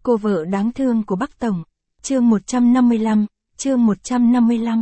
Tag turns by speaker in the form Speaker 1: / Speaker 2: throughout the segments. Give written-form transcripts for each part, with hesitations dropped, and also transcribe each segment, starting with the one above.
Speaker 1: Cô vợ đáng thương của Bắc Tổng. Chương 155, chương 155.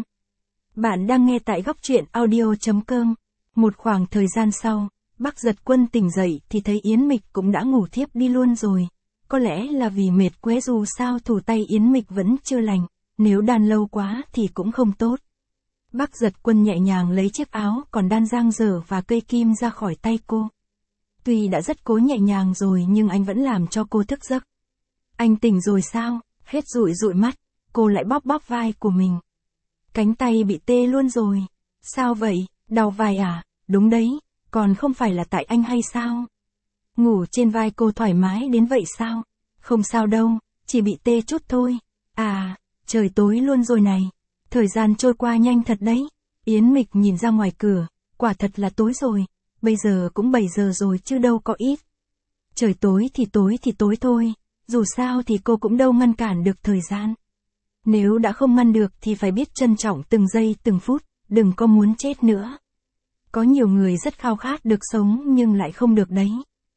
Speaker 1: Bạn đang nghe tại góc truyện audio.com. Một khoảng thời gian sau, Bắc Giật Quân tỉnh dậy thì thấy Yến Mịch cũng đã ngủ thiếp đi luôn rồi. Có lẽ là vì mệt quá, dù sao thủ tay Yến Mịch vẫn chưa lành, nếu đan lâu quá thì cũng không tốt. Bắc Giật Quân nhẹ nhàng lấy chiếc áo còn đan dang dở và cây kim ra khỏi tay cô. Tuy đã rất cố nhẹ nhàng rồi nhưng anh vẫn làm cho cô thức giấc. Anh tỉnh rồi sao? Hết dụi dụi mắt, cô lại bóp bóp vai của mình. Cánh tay bị tê luôn rồi. Sao vậy? Đau vai à? Đúng đấy, còn không phải là tại anh hay sao? Ngủ trên vai cô thoải mái đến vậy sao? Không sao đâu, chỉ bị tê chút thôi. À, trời tối luôn rồi này. Thời gian trôi qua nhanh thật đấy. Yến Mịch nhìn ra ngoài cửa, quả thật là tối rồi. Bây giờ cũng 7 giờ rồi chứ đâu có ít. Trời tối thì tối thôi. Dù sao thì cô cũng đâu ngăn cản được thời gian. Nếu đã không ngăn được thì phải biết trân trọng từng giây từng phút, đừng có muốn chết nữa. Có nhiều người rất khao khát được sống nhưng lại không được đấy.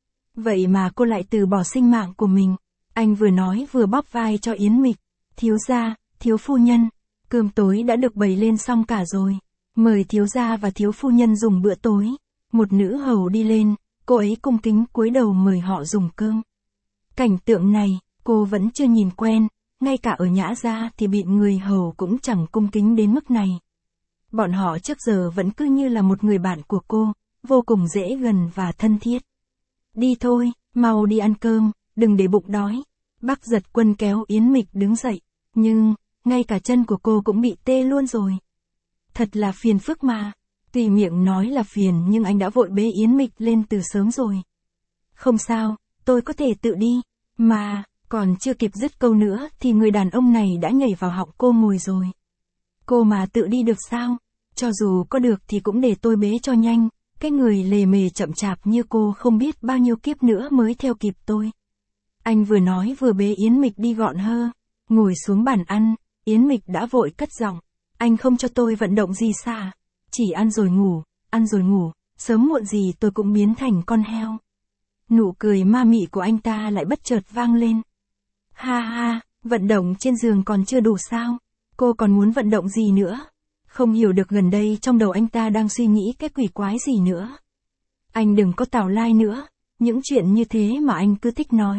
Speaker 1: Vậy mà cô lại từ bỏ sinh mạng của mình. Anh vừa nói vừa bóp vai cho Yến Mịch. Thiếu gia, thiếu phu nhân, cơm tối đã được bày lên xong cả rồi. Mời thiếu gia và thiếu phu nhân dùng bữa tối. Một nữ hầu đi lên, cô ấy cung kính cúi đầu mời họ dùng cơm. Cảnh tượng này, cô vẫn chưa nhìn quen, ngay cả ở Nhã gia thì bị người hầu cũng chẳng cung kính đến mức này. Bọn họ trước giờ vẫn cứ như là một người bạn của cô, vô cùng dễ gần và thân thiết. Đi thôi, mau đi ăn cơm, đừng để bụng đói. Bắc Giật Quân kéo Yến Mịch đứng dậy, nhưng, ngay cả chân của cô cũng bị tê luôn rồi. Thật là phiền phức mà. Tuy miệng nói là phiền nhưng anh đã vội bế Yến Mịch lên từ sớm rồi. Không sao, tôi có thể tự đi. Mà, còn chưa kịp dứt câu nữa thì người đàn ông này đã nhảy vào họng cô ngồi rồi. Cô mà tự đi được sao? Cho dù có được thì cũng để tôi bế cho nhanh. Cái người lề mề chậm chạp như cô không biết bao nhiêu kiếp nữa mới theo kịp tôi. Anh vừa nói vừa bế Yến Mịch đi gọn hơ. Ngồi xuống bàn ăn, Yến Mịch đã vội cất giọng. Anh không cho tôi vận động gì xa. Chỉ ăn rồi ngủ, sớm muộn gì tôi cũng biến thành con heo. Nụ cười ma mị của anh ta lại bất chợt vang lên. Ha ha, vận động trên giường còn chưa đủ sao? Cô còn muốn vận động gì nữa? Không hiểu được gần đây trong đầu anh ta đang suy nghĩ cái quỷ quái gì nữa. Anh đừng có tào lai nữa, những chuyện như thế mà anh cứ thích nói.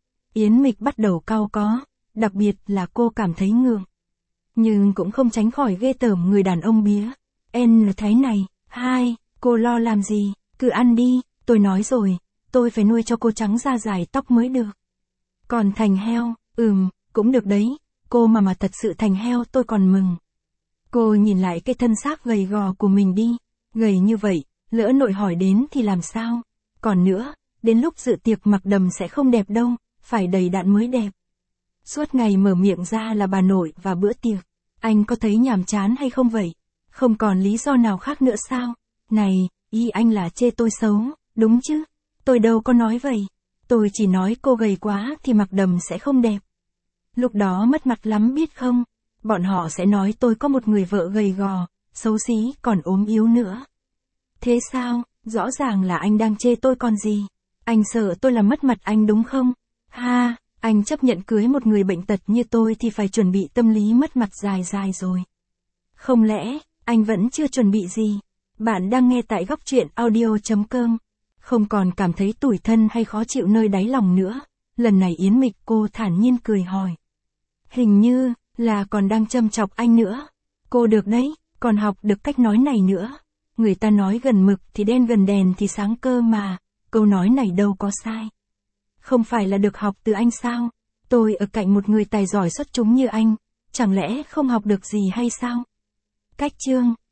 Speaker 1: Yến Mịch bắt đầu cau có, đặc biệt là cô cảm thấy ngượng. Nhưng cũng không tránh khỏi ghê tởm người đàn ông bía. Thế này, cô lo làm gì, cứ ăn đi, tôi nói rồi, tôi phải nuôi cho cô trắng da dài tóc mới được. Còn thành heo, cũng được đấy, cô mà thật sự thành heo tôi còn mừng. Cô nhìn lại cái thân xác gầy gò của mình đi, gầy như vậy, lỡ nội hỏi đến thì làm sao? Còn nữa, đến lúc dự tiệc mặc đầm sẽ không đẹp đâu, phải đầy đặn mới đẹp. Suốt ngày mở miệng ra là bà nội và bữa tiệc, anh có thấy nhàm chán hay không vậy? Không còn lý do nào khác nữa sao? Này, ý anh là chê tôi xấu, đúng chứ? Tôi đâu có nói vậy. Tôi chỉ nói cô gầy quá thì mặc đầm sẽ không đẹp. Lúc đó mất mặt lắm biết không? Bọn họ sẽ nói tôi có một người vợ gầy gò, xấu xí còn ốm yếu nữa. Thế sao? Rõ ràng là anh đang chê tôi còn gì? Anh sợ tôi làm mất mặt anh đúng không? Ha, anh chấp nhận cưới một người bệnh tật như tôi thì phải chuẩn bị tâm lý mất mặt dài dài rồi. Không lẽ, anh vẫn chưa chuẩn bị gì? Bạn đang nghe tại góc truyện audio.com. Không còn cảm thấy tủi thân hay khó chịu nơi đáy lòng nữa. Lần này Yến Mịch cô thản nhiên cười hỏi. Hình như là còn đang châm chọc anh nữa. Cô được đấy, còn học được cách nói này nữa. Người ta nói gần mực thì đen gần đèn thì sáng cơ mà. Câu nói này đâu có sai. Không phải là được học từ anh sao? Tôi ở cạnh một người tài giỏi xuất chúng như anh. Chẳng lẽ không học được gì hay sao? Cách chương